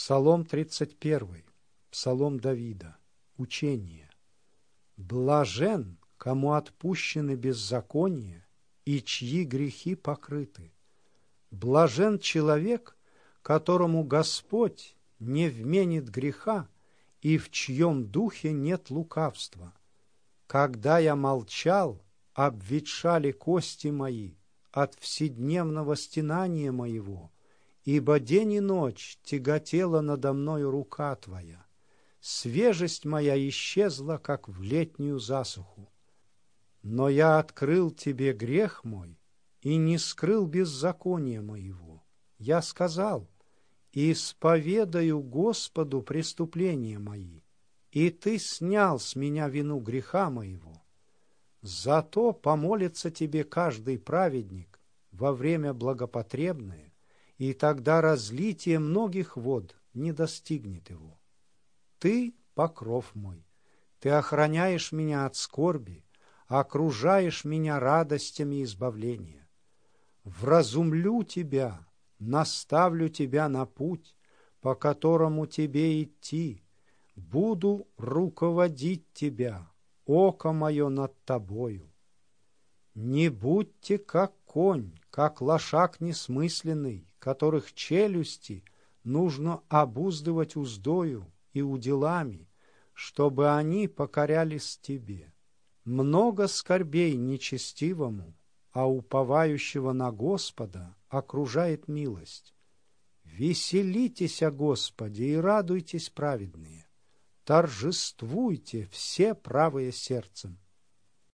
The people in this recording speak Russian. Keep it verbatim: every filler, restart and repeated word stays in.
Псалом тридцать первый, Псалом Давида, учение. Блажен, кому отпущены беззакония и чьи грехи покрыты. Блажен человек, которому Господь не вменит греха и в чьем духе нет лукавства. Когда я молчал, обветшали кости мои от вседневного стенания моего, ибо день и ночь тяготела надо мною рука Твоя. Свежесть моя исчезла, как в летнюю засуху. Но я открыл Тебе грех мой и не скрыл беззакония моего. Я сказал: исповедаю Господу преступления мои, и Ты снял с меня вину греха моего. Зато помолится Тебе каждый праведник во время благопотребное, и тогда разлитие многих вод не достигнет его. Ты — покров мой, Ты охраняешь меня от скорби, окружаешь меня радостями избавления. Вразумлю Тебя, наставлю Тебя на путь, по которому Тебе идти, буду руководить Тебя, око мое над Тобою. Не будьте как конь, как лошак несмысленный, которых челюсти нужно обуздывать уздою и уделами, чтобы они покорялись Тебе. Много скорбей нечестивому, а уповающего на Господа окружает милость. Веселитесь о Господе и радуйтесь, праведные, торжествуйте все правые сердцем.